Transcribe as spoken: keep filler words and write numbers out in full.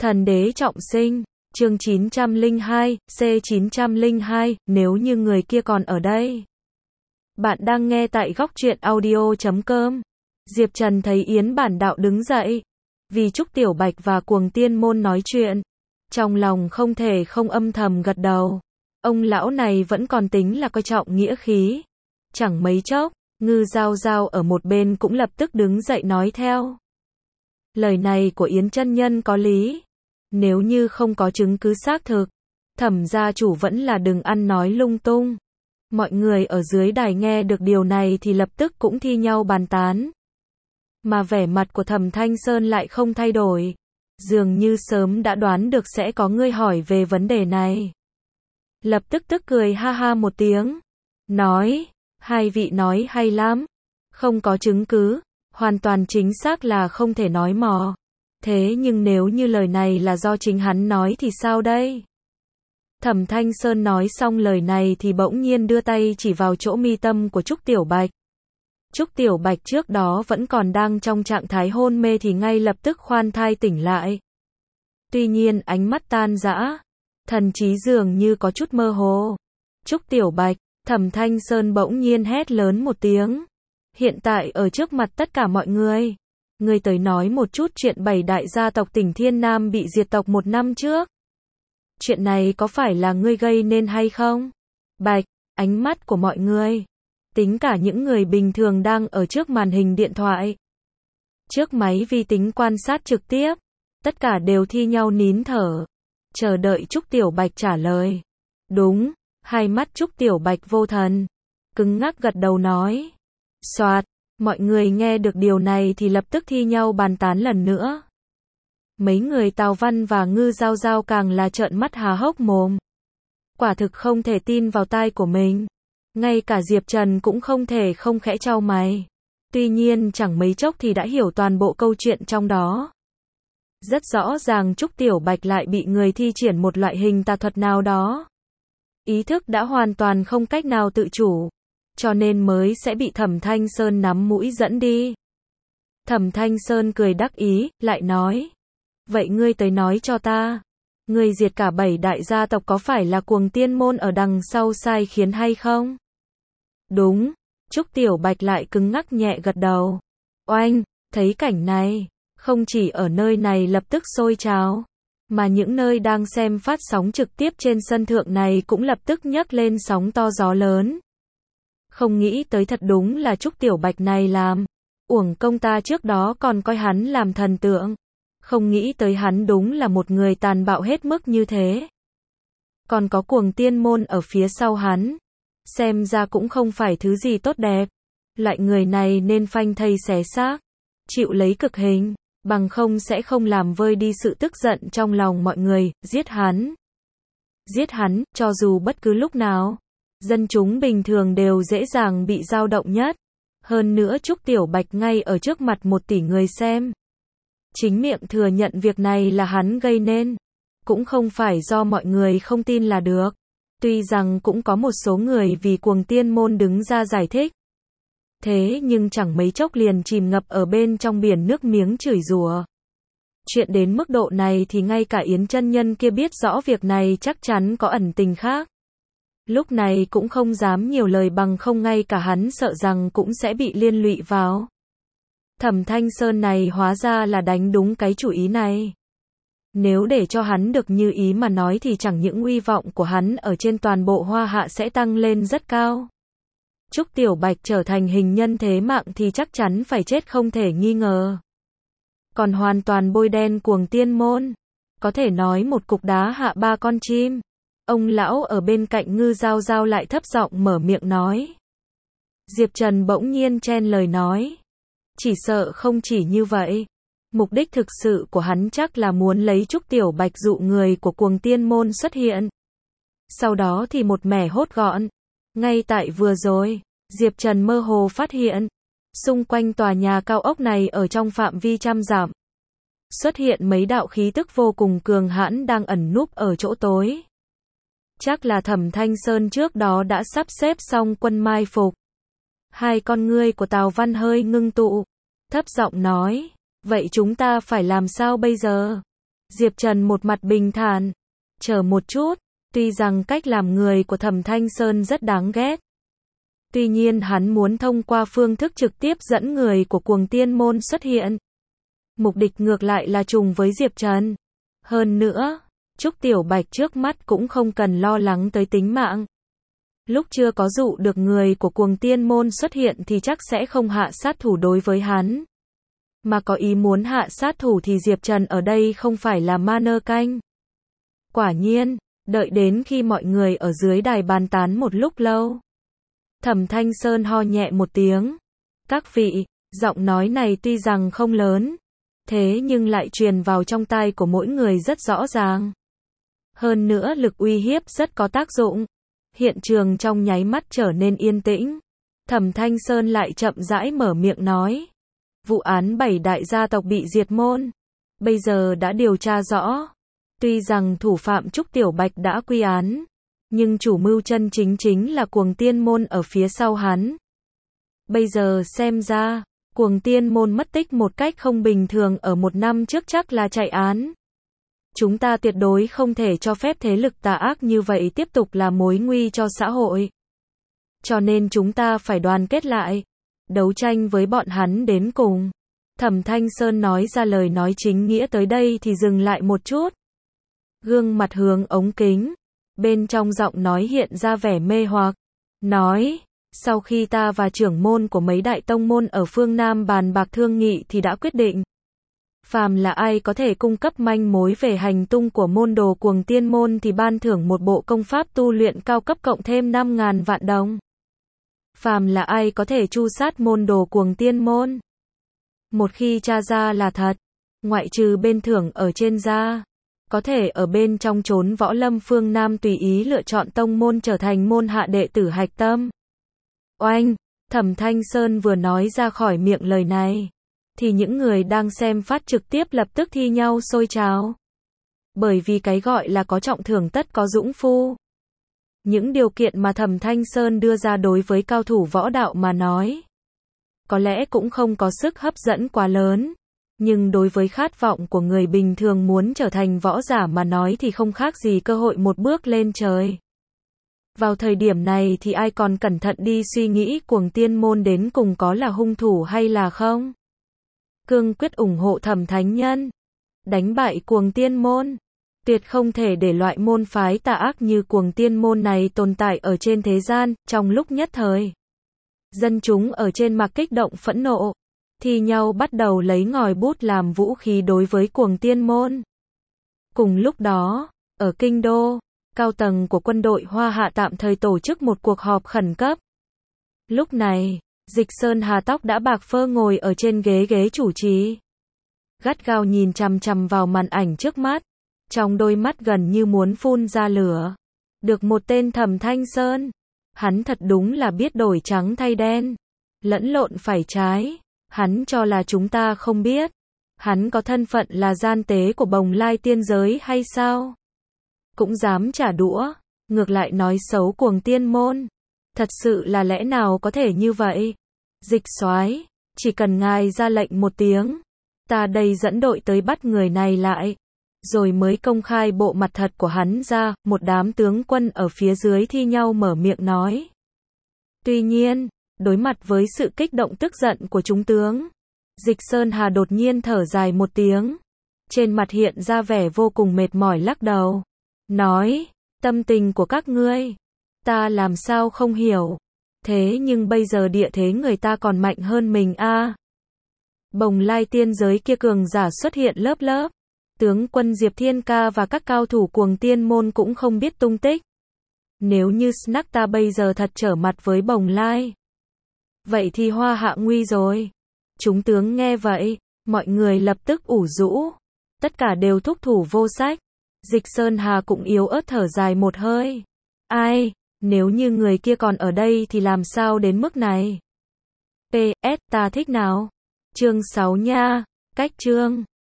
Thần đế trọng sinh, chương chín trăm lẻ hai, C chín trăm lẻ hai, nếu như người kia còn ở đây. Bạn đang nghe tại góc truyện audio chấm com. Diệp Trần thấy Yến Bản Đạo đứng dậy, vì Trúc Tiểu Bạch và Cuồng Tiên Môn nói chuyện, trong lòng không thể không âm thầm gật đầu. Ông lão này vẫn còn tính là coi trọng nghĩa khí. Chẳng mấy chốc, Ngư Giao Giao ở một bên cũng lập tức đứng dậy nói theo. Lời này của Yến chân nhân có lý. Nếu như không có chứng cứ xác thực, Thẩm gia chủ vẫn là đừng ăn nói lung tung. Mọi người ở dưới đài nghe được điều này thì lập tức cũng thi nhau bàn tán. Mà vẻ mặt của Thẩm Thanh Sơn lại không thay đổi. Dường như sớm đã đoán được sẽ có người hỏi về vấn đề này. Lập tức tức cười ha ha một tiếng. Nói, hai vị nói hay lắm. Không có chứng cứ, hoàn toàn chính xác là không thể nói mò. Thế nhưng nếu như lời này là do chính hắn nói thì sao đây? Thẩm Thanh Sơn nói xong lời này thì bỗng nhiên đưa tay chỉ vào chỗ mi tâm của Trúc Tiểu Bạch. Trúc Tiểu Bạch trước đó vẫn còn đang trong trạng thái hôn mê thì ngay lập tức khoan thai tỉnh lại. Tuy nhiên ánh mắt tan rã, thần trí dường như có chút mơ hồ. Trúc Tiểu Bạch, Thẩm Thanh Sơn bỗng nhiên hét lớn một tiếng. Hiện tại ở trước mặt tất cả mọi người, ngươi tới nói một chút chuyện bảy đại gia tộc tỉnh Thiên Nam bị diệt tộc một năm trước. Chuyện này có phải là ngươi gây nên hay không? Bạch, ánh mắt của mọi người, tính cả những người bình thường đang ở trước màn hình điện thoại, trước máy vi tính quan sát trực tiếp, tất cả đều thi nhau nín thở, chờ đợi Trúc Tiểu Bạch trả lời. Đúng, hai mắt Trúc Tiểu Bạch vô thần, cứng ngắc gật đầu nói. Soạt, mọi người nghe được điều này thì lập tức thi nhau bàn tán lần nữa. Mấy người Tào Văn và Ngư Giao Giao càng là trợn mắt há hốc mồm. Quả thực không thể tin vào tai của mình. Ngay cả Diệp Trần cũng không thể không khẽ chau mày. Tuy nhiên chẳng mấy chốc thì đã hiểu toàn bộ câu chuyện trong đó. Rất rõ ràng Trúc Tiểu Bạch lại bị người thi triển một loại hình tà thuật nào đó. Ý thức đã hoàn toàn không cách nào tự chủ, cho nên mới sẽ bị Thẩm Thanh Sơn nắm mũi dẫn đi. Thẩm Thanh Sơn cười đắc ý, lại nói. Vậy ngươi tới nói cho ta. Ngươi diệt cả bảy đại gia tộc có phải là Cuồng Tiên Môn ở đằng sau sai khiến hay không? Đúng. Trúc Tiểu Bạch lại cứng ngắc nhẹ gật đầu. Oanh, thấy cảnh này, không chỉ ở nơi này lập tức sôi trào, mà những nơi đang xem phát sóng trực tiếp trên sân thượng này cũng lập tức nhấc lên sóng to gió lớn. Không nghĩ tới thật đúng là Trúc Tiểu Bạch này làm. Uổng công ta trước đó còn coi hắn làm thần tượng. Không nghĩ tới hắn đúng là một người tàn bạo hết mức như thế. Còn có Cuồng Tiên Môn ở phía sau hắn. Xem ra cũng không phải thứ gì tốt đẹp. Loại người này nên phanh thây xé xác, chịu lấy cực hình, bằng không sẽ không làm vơi đi sự tức giận trong lòng mọi người. Giết hắn. Giết hắn, cho dù bất cứ lúc nào. Dân chúng bình thường đều dễ dàng bị dao động nhất. Hơn nữa Trúc Tiểu Bạch ngay ở trước mặt một tỷ người xem. Chính miệng thừa nhận việc này là hắn gây nên. Cũng không phải do mọi người không tin là được. Tuy rằng cũng có một số người vì Cuồng Tiên Môn đứng ra giải thích. Thế nhưng chẳng mấy chốc liền chìm ngập ở bên trong biển nước miếng chửi rủa. Chuyện đến mức độ này thì ngay cả Yến chân nhân kia biết rõ việc này chắc chắn có ẩn tình khác. Lúc này cũng không dám nhiều lời bằng không ngay cả hắn sợ rằng cũng sẽ bị liên lụy vào. Thẩm Thanh Sơn này hóa ra là đánh đúng cái chủ ý này. Nếu để cho hắn được như ý mà nói thì chẳng những uy vọng của hắn ở trên toàn bộ Hoa Hạ sẽ tăng lên rất cao. Trúc Tiểu Bạch trở thành hình nhân thế mạng thì chắc chắn phải chết không thể nghi ngờ. Còn hoàn toàn bôi đen Cuồng Tiên Môn. Có thể nói một cục đá hạ ba con chim. Ông lão ở bên cạnh Ngư Giao Giao lại thấp giọng mở miệng nói. Diệp Trần bỗng nhiên chen lời nói. Chỉ sợ không chỉ như vậy. Mục đích thực sự của hắn chắc là muốn lấy Trúc Tiểu Bạch dụ người của Cuồng Tiên Môn xuất hiện. Sau đó thì một mẻ hốt gọn. Ngay tại vừa rồi, Diệp Trần mơ hồ phát hiện. Xung quanh tòa nhà cao ốc này ở trong phạm vi trăm dặm. Xuất hiện mấy đạo khí tức vô cùng cường hãn đang ẩn núp ở chỗ tối. Chắc là Thẩm Thanh Sơn trước đó đã sắp xếp xong quân mai phục. Hai con ngươi của Tào Văn hơi ngưng tụ, thấp giọng nói, vậy chúng ta phải làm sao bây giờ? Diệp Trần một mặt bình thản. Chờ một chút, tuy rằng cách làm người của Thẩm Thanh Sơn rất đáng ghét. Tuy nhiên hắn muốn thông qua phương thức trực tiếp dẫn người của Cuồng Tiên Môn xuất hiện. Mục đích ngược lại là trùng với Diệp Trần. Hơn nữa, Trúc Tiểu Bạch trước mắt cũng không cần lo lắng tới tính mạng. Lúc chưa có dụ được người của Cuồng Tiên Môn xuất hiện thì chắc sẽ không hạ sát thủ đối với hắn. Mà có ý muốn hạ sát thủ thì Diệp Trần ở đây không phải là ma nơ canh. Quả nhiên, đợi đến khi mọi người ở dưới đài bàn tán một lúc lâu. Thẩm Thanh Sơn ho nhẹ một tiếng. Các vị, giọng nói này tuy rằng không lớn, thế nhưng lại truyền vào trong tai của mỗi người rất rõ ràng. Hơn nữa lực uy hiếp rất có tác dụng. Hiện trường trong nháy mắt trở nên yên tĩnh. Thẩm Thanh Sơn lại chậm rãi mở miệng nói. Vụ án bảy đại gia tộc bị diệt môn. Bây giờ đã điều tra rõ. Tuy rằng thủ phạm Trúc Tiểu Bạch đã quy án. Nhưng chủ mưu chân chính chính là Cuồng Tiên Môn ở phía sau hắn. Bây giờ xem ra, Cuồng Tiên Môn mất tích một cách không bình thường ở một năm trước chắc là chạy án. Chúng ta tuyệt đối không thể cho phép thế lực tà ác như vậy tiếp tục là mối nguy cho xã hội. Cho nên chúng ta phải đoàn kết lại, đấu tranh với bọn hắn đến cùng. Thẩm Thanh Sơn nói ra lời nói chính nghĩa tới đây thì dừng lại một chút. Gương mặt hướng ống kính, bên trong giọng nói hiện ra vẻ mê hoặc. Nói, sau khi ta và trưởng môn của mấy đại tông môn ở phương Nam bàn bạc thương nghị thì đã quyết định. Phàm là ai có thể cung cấp manh mối về hành tung của môn đồ Cuồng Tiên Môn thì ban thưởng một bộ công pháp tu luyện cao cấp cộng thêm năm ngàn vạn đồng. Phàm là ai có thể tru sát môn đồ Cuồng Tiên Môn. Một khi tra ra là thật, ngoại trừ bên thưởng ở trên ra, có thể ở bên trong chốn võ lâm phương Nam tùy ý lựa chọn tông môn trở thành môn hạ đệ tử hạch tâm. Oanh, Thẩm Thanh Sơn vừa nói ra khỏi miệng lời này, thì những người đang xem phát trực tiếp lập tức thi nhau sôi trào. Bởi vì cái gọi là có trọng thưởng tất có dũng phu. Những điều kiện mà Thẩm Thanh Sơn đưa ra đối với cao thủ võ đạo mà nói, có lẽ cũng không có sức hấp dẫn quá lớn. Nhưng đối với khát vọng của người bình thường muốn trở thành võ giả mà nói thì không khác gì cơ hội một bước lên trời. Vào thời điểm này thì ai còn cẩn thận đi suy nghĩ Cuồng Tiên Môn đến cùng có là hung thủ hay là không? Cương quyết ủng hộ Thẩm Thánh Nhân. Đánh bại Cuồng Tiên Môn. Tuyệt không thể để loại môn phái tà ác như Cuồng Tiên Môn này tồn tại ở trên thế gian, trong lúc nhất thời. Dân chúng ở trên mặt kích động phẫn nộ. Thì nhau bắt đầu lấy ngòi bút làm vũ khí đối với Cuồng Tiên Môn. Cùng lúc đó, ở Kinh Đô, cao tầng của quân đội Hoa Hạ tạm thời tổ chức một cuộc họp khẩn cấp. Lúc này, Dịch Sơn Hà tóc đã bạc phơ ngồi ở trên ghế ghế chủ trì. Gắt gao nhìn chằm chằm vào màn ảnh trước mắt, trong đôi mắt gần như muốn phun ra lửa. Được một tên Thẩm Thanh Sơn, hắn thật đúng là biết đổi trắng thay đen, lẫn lộn phải trái. Hắn cho là chúng ta không biết. Hắn có thân phận là gian tế của Bồng Lai tiên giới hay sao? Cũng dám trả đũa, ngược lại nói xấu Cuồng Tiên Môn. Thật sự là lẽ nào có thể như vậy? Dịch soái, chỉ cần ngài ra lệnh một tiếng, ta đây dẫn đội tới bắt người này lại. Rồi mới công khai bộ mặt thật của hắn ra, một đám tướng quân ở phía dưới thi nhau mở miệng nói. Tuy nhiên, đối mặt với sự kích động tức giận của chúng tướng, Dịch Sơn Hà đột nhiên thở dài một tiếng. Trên mặt hiện ra vẻ vô cùng mệt mỏi lắc đầu. Nói, tâm tình của các ngươi, ta làm sao không hiểu. Thế nhưng bây giờ địa thế người ta còn mạnh hơn mình a. À. Bồng Lai tiên giới kia cường giả xuất hiện lớp lớp. Tướng quân Diệp Thiên Ca và các cao thủ Cuồng Tiên Môn cũng không biết tung tích. Nếu như Snack ta bây giờ thật trở mặt với Bồng Lai, vậy thì Hoa Hạ nguy rồi. Chúng tướng nghe vậy, mọi người lập tức ủ rũ. Tất cả đều thúc thủ vô sách. Dịch Sơn Hà cũng yếu ớt thở dài một hơi. Ai, nếu như người kia còn ở đây thì làm sao đến mức này? pê ét ta thích nào? Chương sáu nha, cách chương.